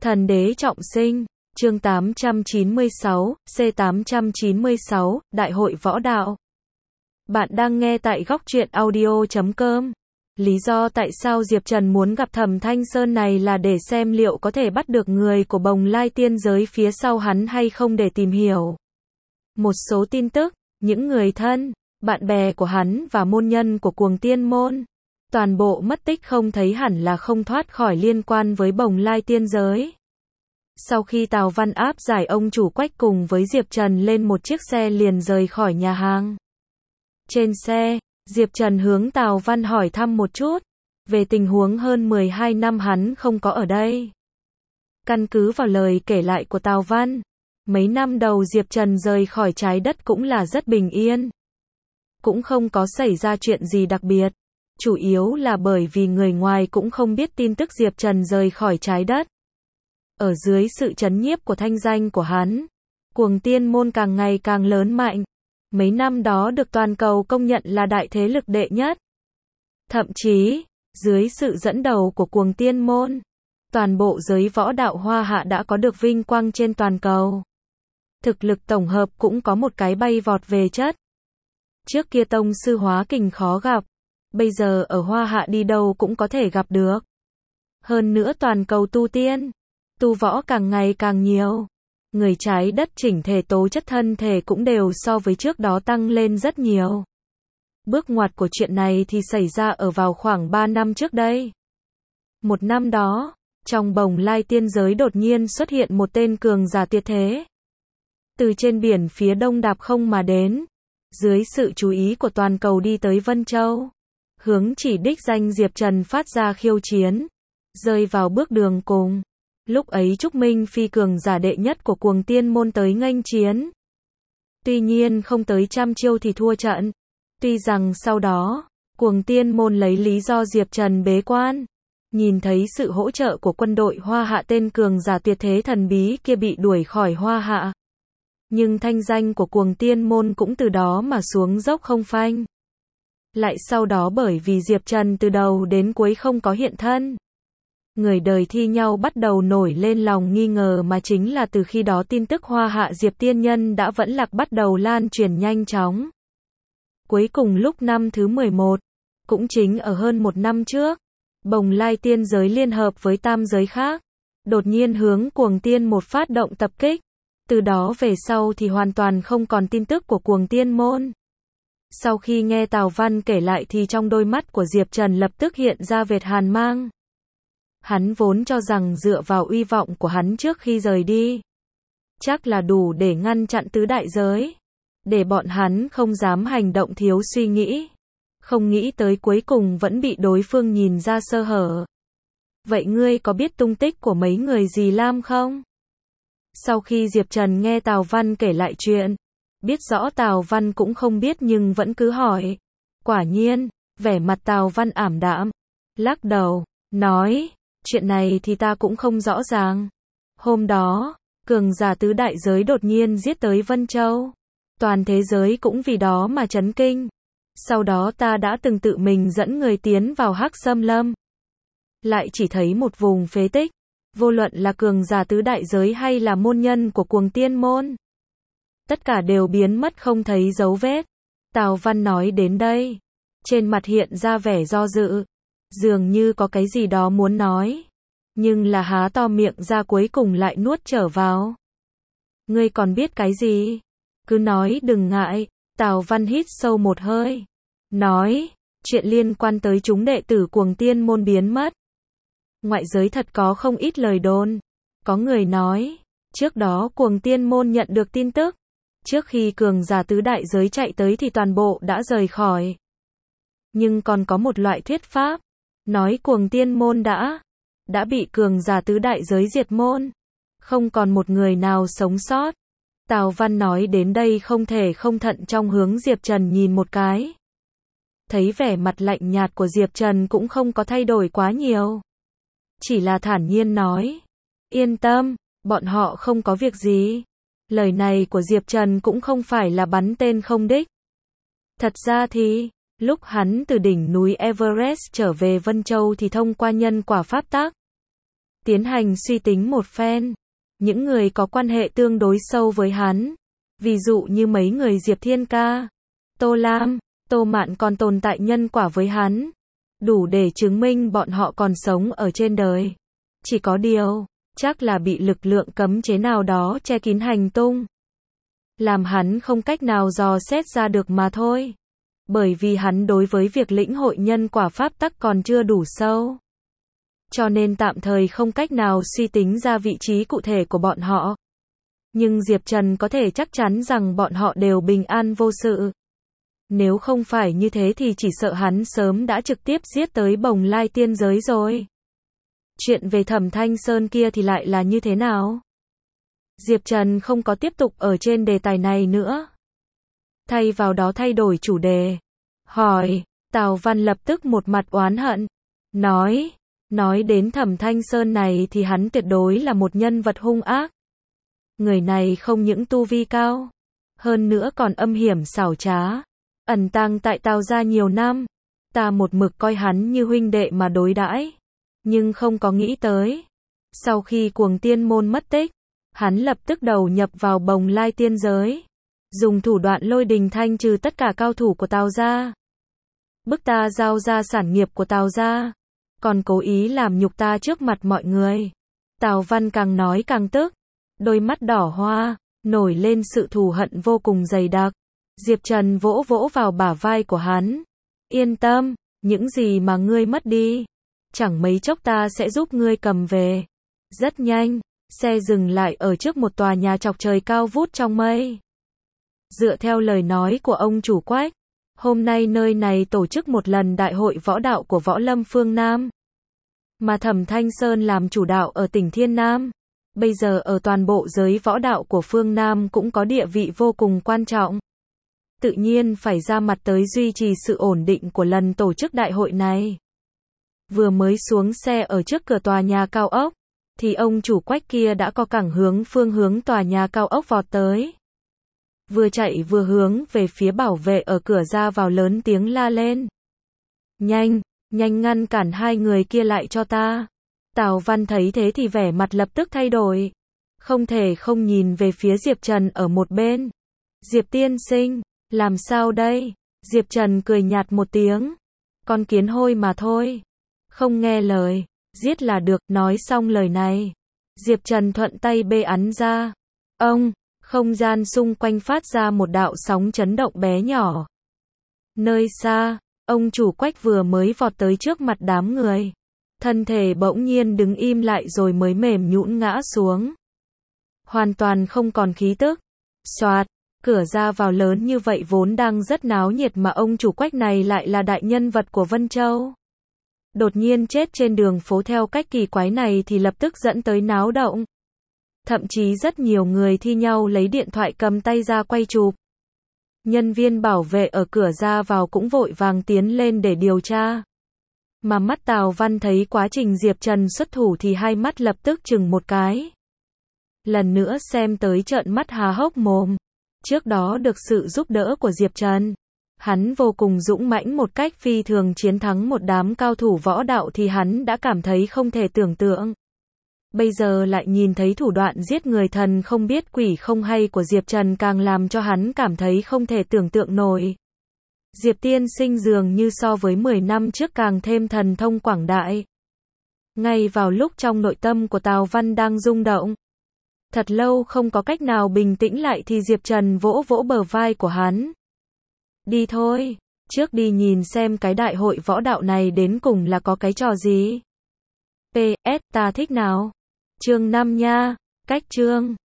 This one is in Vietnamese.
Thần đế trọng sinh, chương 896, C896, Đại hội võ đạo. Bạn đang nghe tại góc truyện audio.com. Lý do tại sao Diệp Trần muốn gặp Thẩm Thanh Sơn này là để xem liệu có thể bắt được người của Bồng Lai tiên giới phía sau hắn hay không để tìm hiểu một số tin tức, những người thân, bạn bè của hắn và môn nhân của Cuồng Tiên môn. Toàn bộ mất tích không thấy hẳn là không thoát khỏi liên quan với Bồng Lai tiên giới. Sau khi Tào Văn áp giải ông chủ Quách cùng với Diệp Trần lên một chiếc xe liền rời khỏi nhà hàng. Trên xe, Diệp Trần hướng Tào Văn hỏi thăm một chút về tình huống hơn 12 năm hắn không có ở đây. Căn cứ vào lời kể lại của Tào Văn, mấy năm đầu Diệp Trần rời khỏi trái đất cũng là rất bình yên. Cũng không có xảy ra chuyện gì đặc biệt. Chủ yếu là bởi vì người ngoài cũng không biết tin tức Diệp Trần rời khỏi trái đất. Ở dưới sự trấn nhiếp của thanh danh của hắn, Cuồng Tiên môn càng ngày càng lớn mạnh. Mấy năm đó được toàn cầu công nhận là đại thế lực đệ nhất. Thậm chí, dưới sự dẫn đầu của Cuồng Tiên môn, toàn bộ giới võ đạo Hoa Hạ đã có được vinh quang trên toàn cầu. Thực lực tổng hợp cũng có một cái bay vọt về chất. Trước kia tông sư hóa kình khó gặp, bây giờ ở Hoa Hạ đi đâu cũng có thể gặp được. Hơn nữa toàn cầu tu tiên, tu võ càng ngày càng nhiều. Người trái đất chỉnh thể tố chất thân thể cũng đều so với trước đó tăng lên rất nhiều. Bước ngoặt của chuyện này thì xảy ra ở vào khoảng 3 năm trước đây. Một năm đó, trong Bồng Lai tiên giới đột nhiên xuất hiện một tên cường giả tuyệt thế. Từ trên biển phía đông đạp không mà đến, dưới sự chú ý của toàn cầu đi tới Vân Châu. Hướng chỉ đích danh Diệp Trần phát ra khiêu chiến, rơi vào bước đường cùng. Lúc ấy Trúc Minh Phi cường giả đệ nhất của Cuồng Tiên môn tới nghênh chiến. Tuy nhiên không tới trăm chiêu thì thua trận. Tuy rằng sau đó, Cuồng Tiên môn lấy lý do Diệp Trần bế quan. Nhìn thấy sự hỗ trợ của quân đội Hoa Hạ tên cường giả tuyệt thế thần bí kia bị đuổi khỏi Hoa Hạ. Nhưng thanh danh của Cuồng Tiên môn cũng từ đó mà xuống dốc không phanh. Lại sau đó bởi vì Diệp Trần từ đầu đến cuối không có hiện thân. Người đời thi nhau bắt đầu nổi lên lòng nghi ngờ mà chính là từ khi đó tin tức Hoa Hạ Diệp Tiên Nhân đã vẫn lạc bắt đầu lan truyền nhanh chóng. Cuối cùng lúc năm thứ 11, cũng chính ở hơn một năm trước, Bồng Lai tiên giới liên hợp với tam giới khác, đột nhiên hướng Cuồng Tiên một phát động tập kích. Từ đó về sau thì hoàn toàn không còn tin tức của Cuồng Tiên môn. Sau khi nghe Tào Văn kể lại thì trong đôi mắt của Diệp Trần lập tức hiện ra vệt hàn mang. Hắn vốn cho rằng dựa vào uy vọng của hắn trước khi rời đi, chắc là đủ để ngăn chặn tứ đại giới, để bọn hắn không dám hành động thiếu suy nghĩ. Không nghĩ tới cuối cùng vẫn bị đối phương nhìn ra sơ hở. Vậy ngươi có biết tung tích của mấy người Dì Lam không? Sau khi Diệp Trần nghe Tào Văn kể lại chuyện, biết rõ Tào Văn cũng không biết nhưng vẫn cứ hỏi. Quả nhiên, vẻ mặt Tào Văn ảm đạm, lắc đầu, nói, chuyện này thì ta cũng không rõ ràng. Hôm đó, cường giả tứ đại giới đột nhiên giết tới Vân Châu. Toàn thế giới cũng vì đó mà chấn kinh. Sau đó ta đã từng tự mình dẫn người tiến vào Hắc Xâm Lâm. Lại chỉ thấy một vùng phế tích. Vô luận là cường giả tứ đại giới hay là môn nhân của Cuồng Tiên môn, tất cả đều biến mất không thấy dấu vết. Tào Văn nói đến đây, trên mặt hiện ra vẻ do dự, dường như có cái gì đó muốn nói, nhưng là há to miệng ra cuối cùng lại nuốt trở vào. Ngươi còn biết cái gì? Cứ nói đừng ngại. Tào Văn hít sâu một hơi, nói, chuyện liên quan tới chúng đệ tử Cuồng Tiên môn biến mất. Ngoại giới thật có không ít lời đồn. Có người nói, trước đó Cuồng Tiên môn nhận được tin tức, trước khi cường giả tứ đại giới chạy tới thì toàn bộ đã rời khỏi. Nhưng còn có một loại thuyết pháp, nói Cuồng Tiên môn đã bị cường giả tứ đại giới diệt môn, không còn một người nào sống sót. Tào Văn nói đến đây không thể không thận trong hướng Diệp Trần nhìn một cái. Thấy vẻ mặt lạnh nhạt của Diệp Trần cũng không có thay đổi quá nhiều. Chỉ là thản nhiên nói, yên tâm, bọn họ không có việc gì. Lời này của Diệp Trần cũng không phải là bắn tên không đích. Thật ra thì, lúc hắn từ đỉnh núi Everest trở về Vân Châu thì thông qua nhân quả pháp tắc. tiến hành suy tính một phen. Những người có quan hệ tương đối sâu với hắn, ví dụ như mấy người Diệp Thiên Ca, Tô Lam, Tô Mạn còn tồn tại nhân quả với hắn, đủ để chứng minh bọn họ còn sống ở trên đời. Chỉ có điều, chắc là bị lực lượng cấm chế nào đó che kín hành tung, làm hắn không cách nào dò xét ra được mà thôi. Bởi vì hắn đối với việc lĩnh hội nhân quả pháp tắc còn chưa đủ sâu, cho nên tạm thời không cách nào suy tính ra vị trí cụ thể của bọn họ. Nhưng Diệp Trần có thể chắc chắn rằng bọn họ đều bình an vô sự. Nếu không phải như thế thì chỉ sợ hắn sớm đã trực tiếp giết tới Bồng Lai tiên giới rồi. Chuyện về Thẩm Thanh Sơn kia thì lại là như thế nào? Diệp Trần không có tiếp tục ở trên đề tài này nữa. Thay vào đó thay đổi chủ đề. Hỏi, Tào Văn lập tức một mặt oán hận. Nói đến Thẩm Thanh Sơn này thì hắn tuyệt đối là một nhân vật hung ác. Người này không những tu vi cao, hơn nữa còn âm hiểm xảo trá, ẩn tàng tại Tào gia nhiều năm. Ta một mực coi hắn như huynh đệ mà đối đãi, nhưng không có nghĩ tới, sau khi Cuồng Tiên môn mất tích, hắn lập tức đầu nhập vào Bồng Lai tiên giới, dùng thủ đoạn lôi đình thanh trừ tất cả cao thủ của Tào gia, bức ta giao ra sản nghiệp của Tào gia, còn cố ý làm nhục ta trước mặt mọi người. Tào Văn càng nói càng tức, đôi mắt đỏ hoa, nổi lên sự thù hận vô cùng dày đặc. Diệp Trần vỗ vỗ vào bả vai của hắn. Yên tâm, những gì mà ngươi mất đi, chẳng mấy chốc ta sẽ giúp ngươi cầm về. Rất nhanh, xe dừng lại ở trước một tòa nhà chọc trời cao vút trong mây. Dựa theo lời nói của ông chủ Quách, hôm nay nơi này tổ chức một lần đại hội võ đạo của võ lâm phương Nam. Mà Thẩm Thanh Sơn làm chủ đạo ở tỉnh Thiên Nam, bây giờ ở toàn bộ giới võ đạo của phương Nam cũng có địa vị vô cùng quan trọng. Tự nhiên phải ra mặt tới duy trì sự ổn định của lần tổ chức đại hội này. Vừa mới xuống xe ở trước cửa tòa nhà cao ốc, thì ông chủ Quách kia đã có cẳng phương hướng tòa nhà cao ốc vọt tới. Vừa chạy vừa hướng về phía bảo vệ ở cửa ra vào lớn tiếng la lên. Nhanh ngăn cản hai người kia lại cho ta. Tào Văn thấy thế thì vẻ mặt lập tức thay đổi. Không thể không nhìn về phía Diệp Trần ở một bên. Diệp tiên sinh, làm sao đây? Diệp Trần cười nhạt một tiếng. Con kiến hôi mà thôi. Không nghe lời, giết là được. Nói xong lời này, Diệp Trần thuận tay bê ấn ra. Không gian xung quanh phát ra một đạo sóng chấn động bé nhỏ. Nơi xa, ông chủ Quách vừa mới vọt tới trước mặt đám người. Thân thể bỗng nhiên đứng im lại rồi mới mềm nhũn ngã xuống. Hoàn toàn không còn khí tức. Soạt, cửa ra vào lớn như vậy vốn đang rất náo nhiệt mà ông chủ Quách này lại là đại nhân vật của Vân Châu. Đột nhiên chết trên đường phố theo cách kỳ quái này thì lập tức dẫn tới náo động. Thậm chí rất nhiều người thi nhau lấy điện thoại cầm tay ra quay chụp. Nhân viên bảo vệ ở cửa ra vào cũng vội vàng tiến lên để điều tra. Mà mắt Tào Văn thấy quá trình Diệp Trần xuất thủ thì hai mắt lập tức chừng một cái. Lần nữa xem tới trợn mắt há hốc mồm. Trước đó được sự giúp đỡ của Diệp Trần, hắn vô cùng dũng mãnh một cách phi thường chiến thắng một đám cao thủ võ đạo thì hắn đã cảm thấy không thể tưởng tượng. Bây giờ lại nhìn thấy thủ đoạn giết người thần không biết quỷ không hay của Diệp Trần càng làm cho hắn cảm thấy không thể tưởng tượng nổi. Diệp tiên sinh dường như so với 10 năm trước càng thêm thần thông quảng đại. Ngay vào lúc trong nội tâm của Tào Văn đang rung động, thật lâu không có cách nào bình tĩnh lại thì Diệp Trần vỗ vỗ bờ vai của hắn. Đi thôi, trước đi nhìn xem cái đại hội võ đạo này đến cùng là có cái trò gì. PS, ta thích nào. Chương 5 nha, cách chương.